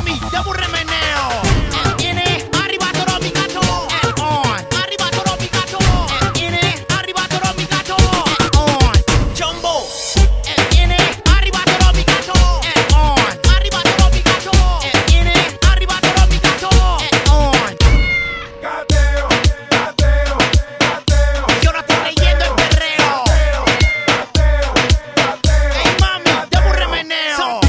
mami, dame un remeneo. Viene arriba todo mi gato. On. Arriba todo mi gato. Viene arriba todo mi gato. On. Chombo. Viene arriba todo mi gato. On. Arriba todo mi gato. Viene arriba todo mi gato. On. Gateo, gateo, gateo. Yo no estoy creyendo en perreo. Gateo, gateo. Ey, mami, dame un remeneo.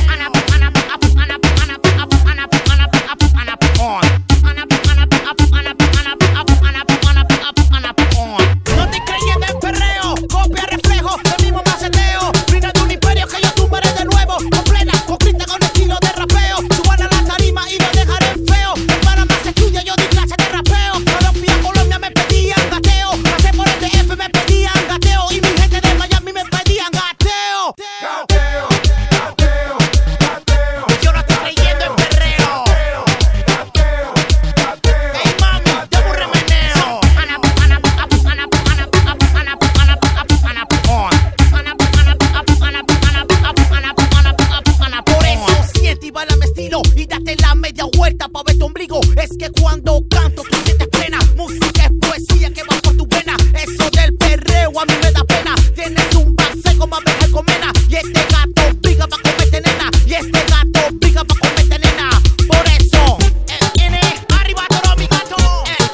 No estoy creyendo en perreo. Copia, reflejo, el mismo maceteo. Vino de un imperio que yo tumbaré de nuevo. Con plena, con crista, con estilo de rapeo. Suban a la tarima y lo dejaré feo. Para más estudia, yo di clase de rapeo. Cuando fui a Colombia me pedían gateo. Pasé por el DF me pedían gateo. Y mi gente de Miami me pedían gateo. Gateo, gateo, gateo. Yo no estoy creyendo en perreo. Gateo, gateo. Ey, mami, dame un remeneo. Por eso siente y bailame estilo y date la media vuelta pa' ver tu ombligo. Es que cuando canto tú sientes